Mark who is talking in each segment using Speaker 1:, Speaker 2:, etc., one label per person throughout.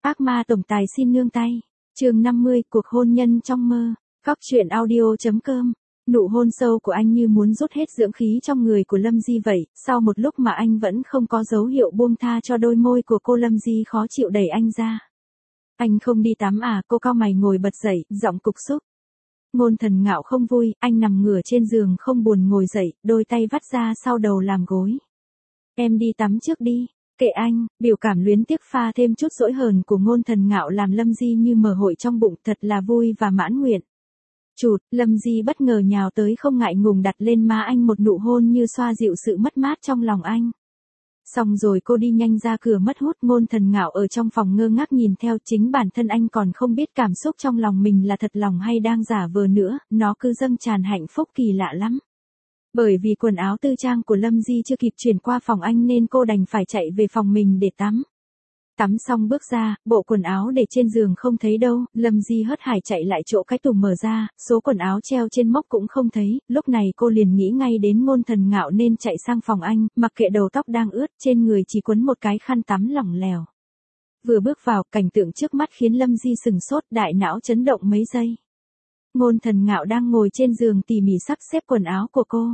Speaker 1: Ác ma tổng tài xin nương tay. Chương 50, cuộc hôn nhân trong mơ. Cóc truyện audio.com. Nụ hôn sâu của anh như muốn rút hết dưỡng khí trong người của Lâm Di vậy, sau một lúc mà anh vẫn không có dấu hiệu buông tha cho đôi môi của cô. Lâm Di khó chịu đẩy anh ra. Anh không đi tắm à? Cô cau mày ngồi bật dậy, giọng cục xúc. Ngôn Thần Ngạo không vui, anh nằm ngửa trên giường không buồn ngồi dậy, đôi tay vắt ra sau đầu làm gối. Em đi tắm trước đi. Kệ anh. Biểu cảm luyến tiếc pha thêm chút dỗi hờn của Ngôn Thần Ngạo làm Lâm Di như mở hội trong bụng, thật là vui và mãn nguyện. Chụt, Lâm Di bất ngờ nhào tới không ngại ngùng đặt lên má anh một nụ hôn như xoa dịu sự mất mát trong lòng anh. Xong rồi cô đi nhanh ra cửa mất hút. Ngôn Thần Ngạo ở trong phòng ngơ ngác nhìn theo, chính bản thân anh còn không biết cảm xúc trong lòng mình là thật lòng hay đang giả vờ nữa, nó cứ dâng tràn hạnh phúc kỳ lạ lắm. Bởi vì quần áo tư trang của Lâm Di chưa kịp chuyển qua phòng anh nên cô đành phải chạy về phòng mình để tắm. Tắm xong bước ra, bộ quần áo để trên giường không thấy đâu, Lâm Di hớt hải chạy lại chỗ cái tủ mở ra, số quần áo treo trên móc cũng không thấy, lúc này cô liền nghĩ ngay đến Ngôn Thần Ngạo nên chạy sang phòng anh, mặc kệ đầu tóc đang ướt, trên người chỉ quấn một cái khăn tắm lỏng lẻo. Vừa bước vào, cảnh tượng trước mắt khiến Lâm Di sừng sốt, đại não chấn động mấy giây. Ngôn Thần Ngạo đang ngồi trên giường tỉ mỉ sắp xếp quần áo của cô.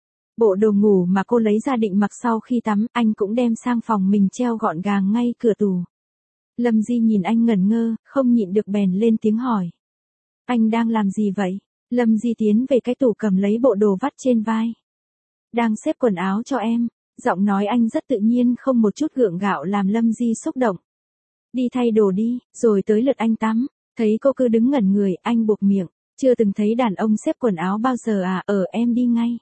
Speaker 1: Bộ đồ ngủ mà cô lấy ra định mặc sau khi tắm, anh cũng đem sang phòng mình treo gọn gàng ngay cửa tủ. Lâm Di nhìn anh ngẩn ngơ, không nhịn được bèn lên tiếng hỏi. Anh đang làm gì vậy? Lâm Di tiến về cái tủ cầm lấy bộ đồ vắt trên vai. Đang xếp quần áo cho em. Giọng nói anh rất tự nhiên, không một chút gượng gạo làm Lâm Di xúc động. Đi thay đồ đi, rồi tới lượt anh tắm. Thấy cô cứ đứng ngẩn người, anh buộc miệng. Chưa từng thấy đàn ông xếp quần áo bao giờ à? Em đi ngay.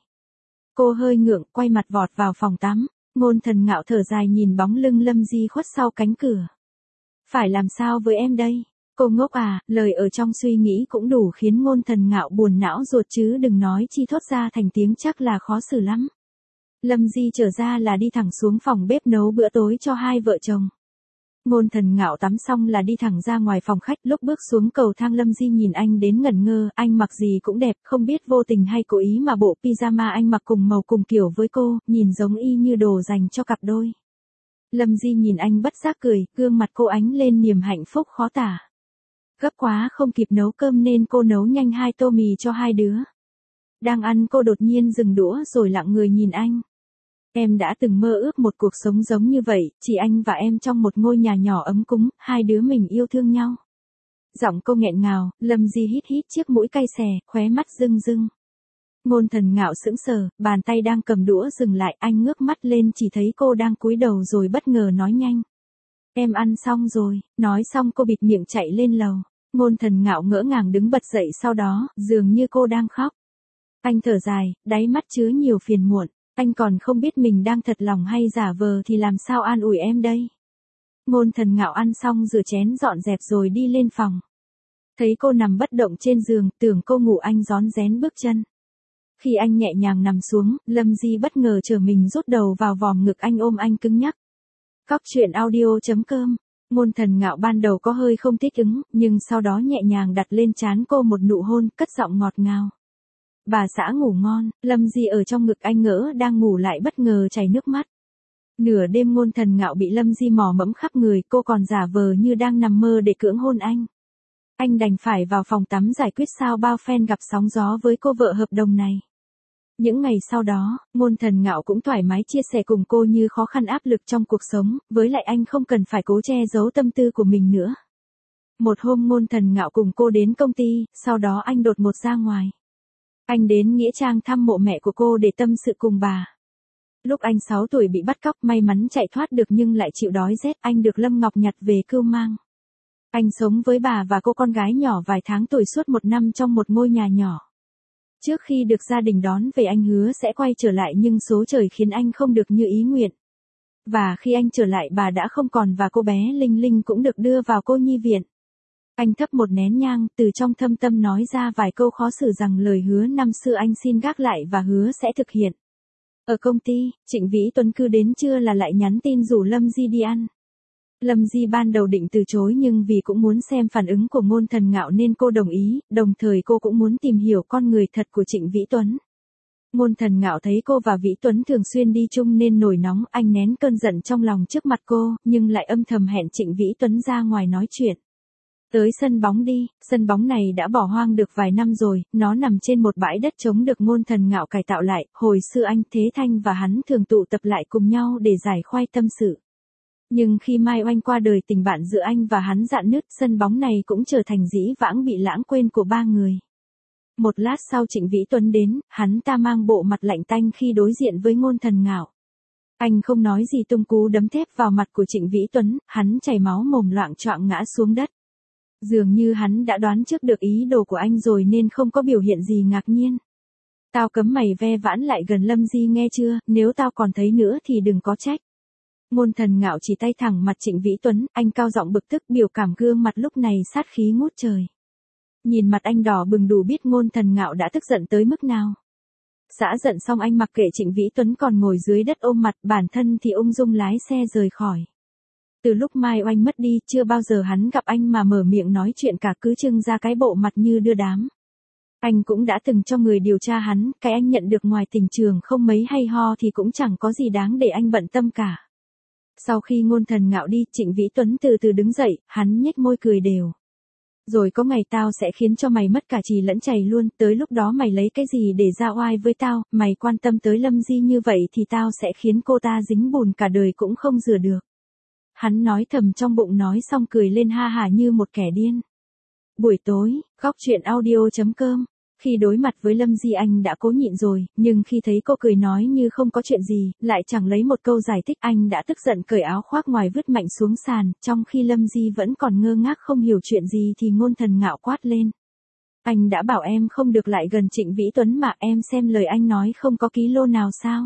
Speaker 1: Cô hơi ngượng, quay mặt vọt vào phòng tắm. Ngôn Thần Ngạo thở dài nhìn bóng lưng Lâm Di khuất sau cánh cửa. Phải làm sao với em đây? Cô ngốc à? Lời ở trong suy nghĩ cũng đủ khiến Ngôn Thần Ngạo buồn não ruột chứ đừng nói chi thốt ra thành tiếng, chắc là khó xử lắm. Lâm Di trở ra là đi thẳng xuống phòng bếp nấu bữa tối cho hai vợ chồng. Ngôn Thần Ngạo tắm xong là đi thẳng ra ngoài phòng khách, lúc bước xuống cầu thang Lâm Di nhìn anh đến ngẩn ngơ, anh mặc gì cũng đẹp, không biết vô tình hay cố ý mà bộ pyjama anh mặc cùng màu cùng kiểu với cô, nhìn giống y như đồ dành cho cặp đôi. Lâm Di nhìn anh bất giác cười, gương mặt cô ánh lên niềm hạnh phúc khó tả. Gấp quá không kịp nấu cơm nên cô nấu nhanh 2 tô mì cho hai đứa. Đang ăn cô đột nhiên dừng đũa rồi lặng người nhìn anh. Em đã từng mơ ước một cuộc sống giống như vậy, chỉ anh và em trong một ngôi nhà nhỏ ấm cúng, hai đứa mình yêu thương nhau. Giọng cô nghẹn ngào, Lâm Di hít hít chiếc mũi cay xè, khóe mắt rưng rưng. Ngôn Thần Ngạo sững sờ, bàn tay đang cầm đũa dừng lại, anh ngước mắt lên chỉ thấy cô đang cúi đầu rồi bất ngờ nói nhanh. Em ăn xong rồi. Nói xong cô bịt miệng chạy lên lầu. Ngôn Thần Ngạo ngỡ ngàng đứng bật dậy sau đó, dường như cô đang khóc. Anh thở dài, đáy mắt chứa nhiều phiền muộn. Anh còn không biết mình đang thật lòng hay giả vờ thì làm sao an ủi em đây. Ngôn Thần Ngạo ăn xong rửa chén dọn dẹp rồi đi lên phòng. Thấy cô nằm bất động trên giường, tưởng cô ngủ, anh rón rén bước chân. Khi anh nhẹ nhàng nằm xuống, Lâm Di bất ngờ trở mình rút đầu vào vòm ngực anh, ôm anh cứng nhắc. Cóc truyện audio.com. Ngôn Thần Ngạo ban đầu có hơi không thích ứng, nhưng sau đó nhẹ nhàng đặt lên trán cô một nụ hôn, cất giọng ngọt ngào. Bà xã ngủ ngon. Lâm Di ở trong ngực anh ngỡ đang ngủ lại bất ngờ chảy nước mắt. Nửa đêm Ngôn Thần Ngạo bị Lâm Di mò mẫm khắp người, cô còn giả vờ như đang nằm mơ để cưỡng hôn anh. Anh đành phải vào phòng tắm giải quyết sao bao phen gặp sóng gió với cô vợ hợp đồng này. Những ngày sau đó, Ngôn Thần Ngạo cũng thoải mái chia sẻ cùng cô như khó khăn áp lực trong cuộc sống, với lại anh không cần phải cố che giấu tâm tư của mình nữa. Một hôm Ngôn Thần Ngạo cùng cô đến công ty, sau đó anh đột ngột ra ngoài. Anh đến nghĩa trang thăm mộ mẹ của cô để tâm sự cùng bà. Lúc anh 6 tuổi bị bắt cóc, may mắn chạy thoát được nhưng lại chịu đói rét, anh được Lâm Ngọc nhặt về cưu mang. Anh sống với bà và cô con gái nhỏ vài tháng tuổi suốt 1 năm trong một ngôi nhà nhỏ. Trước khi được gia đình đón về anh hứa sẽ quay trở lại nhưng số trời khiến anh không được như ý nguyện. Và khi anh trở lại bà đã không còn và cô bé Linh Linh cũng được đưa vào cô nhi viện. Anh thắp một nén nhang, từ trong thâm tâm nói ra vài câu khó xử rằng lời hứa năm xưa anh xin gác lại và hứa sẽ thực hiện. Ở công ty, Trịnh Vĩ Tuấn cứ đến trưa là lại nhắn tin rủ Lâm Di đi ăn. Lâm Di ban đầu định từ chối nhưng vì cũng muốn xem phản ứng của Ngôn Thần Ngạo nên cô đồng ý, đồng thời cô cũng muốn tìm hiểu con người thật của Trịnh Vĩ Tuấn. Ngôn Thần Ngạo thấy cô và Vĩ Tuấn thường xuyên đi chung nên nổi nóng, anh nén cơn giận trong lòng trước mặt cô, nhưng lại âm thầm hẹn Trịnh Vĩ Tuấn ra ngoài nói chuyện. Tới sân bóng đi, sân bóng này đã bỏ hoang được vài năm rồi, nó nằm trên một bãi đất trống được Ngôn Thần Ngạo cải tạo lại, hồi xưa anh Thế Thanh và hắn thường tụ tập lại cùng nhau để giải khoai tâm sự. Nhưng khi Mai Oanh qua đời, tình bạn giữa anh và hắn rạn nứt, sân bóng này cũng trở thành dĩ vãng bị lãng quên của ba người. Một lát sau Trịnh Vĩ Tuấn đến, hắn ta mang bộ mặt lạnh tanh khi đối diện với Ngôn Thần Ngạo. Anh không nói gì tung cú đấm thép vào mặt của Trịnh Vĩ Tuấn, hắn chảy máu mồm loạng choạng ngã xuống đất. Dường như hắn đã đoán trước được ý đồ của anh rồi nên không có biểu hiện gì ngạc nhiên. Tao cấm mày ve vãn lại gần Lâm Di nghe chưa, nếu tao còn thấy nữa thì đừng có trách. Ngôn Thần Ngạo chỉ tay thẳng mặt Trịnh Vĩ Tuấn, anh cao giọng bực tức, biểu cảm gương mặt lúc này sát khí ngút trời. Nhìn mặt anh đỏ bừng đủ biết Ngôn Thần Ngạo đã tức giận tới mức nào. Giã giận xong anh mặc kệ Trịnh Vĩ Tuấn còn ngồi dưới đất ôm mặt, bản thân thì ung dung lái xe rời khỏi. Từ lúc Mai Oanh mất đi, chưa bao giờ hắn gặp anh mà mở miệng nói chuyện cả, cứ trưng ra cái bộ mặt như đưa đám. Anh cũng đã từng cho người điều tra hắn, cái anh nhận được ngoài tình trường không mấy hay ho thì cũng chẳng có gì đáng để anh bận tâm cả. Sau khi Ngôn Thần Ngạo đi, Trịnh Vĩ Tuấn từ từ đứng dậy, hắn nhếch môi cười đều. Rồi có ngày tao sẽ khiến cho mày mất cả chì lẫn chày luôn, tới lúc đó mày lấy cái gì để ra oai với tao, mày quan tâm tới Lâm Di như vậy thì tao sẽ khiến cô ta dính bùn cả đời cũng không rửa được. Hắn nói thầm trong bụng, nói xong cười lên ha hả như một kẻ điên. Buổi tối, góc truyện audio.com. Khi đối mặt với Lâm Di anh đã cố nhịn rồi, nhưng khi thấy cô cười nói như không có chuyện gì, lại chẳng lấy một câu giải thích, anh đã tức giận cởi áo khoác ngoài vứt mạnh xuống sàn, trong khi Lâm Di vẫn còn ngơ ngác không hiểu chuyện gì thì Ngôn Thần Ngạo quát lên. Anh đã bảo em không được lại gần Trịnh Vĩ Tuấn mà, em xem lời anh nói không có ký lô nào sao?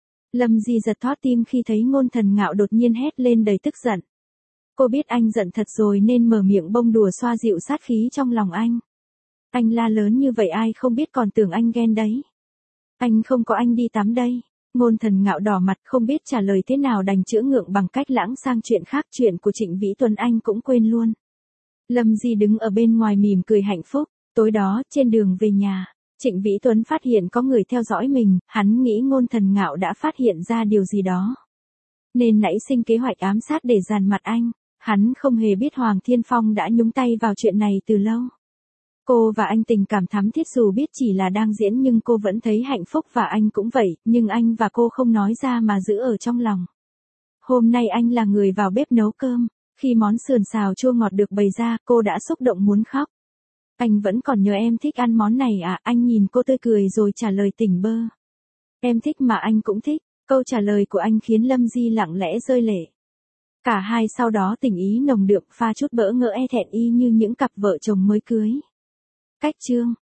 Speaker 1: Lâm Di giật thót tim khi thấy Ngôn Thần Ngạo đột nhiên hét lên đầy tức giận. Cô biết anh giận thật rồi nên mở miệng bông đùa xoa dịu sát khí trong lòng anh. Anh la lớn như vậy ai không biết còn tưởng anh ghen đấy. Anh không có, anh đi tắm đây. Ngôn Thần Ngạo đỏ mặt không biết trả lời thế nào, đành chữa ngượng bằng cách lãng sang chuyện khác, chuyện của Trịnh Vĩ Tuấn anh cũng quên luôn. Lâm Di đứng ở bên ngoài mỉm cười hạnh phúc. Tối đó, trên đường về nhà, Trịnh Vĩ Tuấn phát hiện có người theo dõi mình, hắn nghĩ Ngôn Thần Ngạo đã phát hiện ra điều gì đó, nên nảy sinh kế hoạch ám sát để dàn mặt anh. Hắn không hề biết Hoàng Thiên Phong đã nhúng tay vào chuyện này từ lâu. Cô và anh tình cảm thắm thiết, dù biết chỉ là đang diễn nhưng cô vẫn thấy hạnh phúc và anh cũng vậy, nhưng anh và cô không nói ra mà giữ ở trong lòng. Hôm nay anh là người vào bếp nấu cơm, khi món sườn xào chua ngọt được bày ra, cô đã xúc động muốn khóc. Anh vẫn còn nhớ em thích ăn món này à? Anh nhìn cô tươi cười rồi trả lời tỉnh bơ. Em thích mà anh cũng thích. Câu trả lời của anh khiến Lâm Di lặng lẽ rơi lệ. Cả hai sau đó tình ý nồng đượm, pha chút bỡ ngỡ e thẹn y như những cặp vợ chồng mới cưới. Cách chương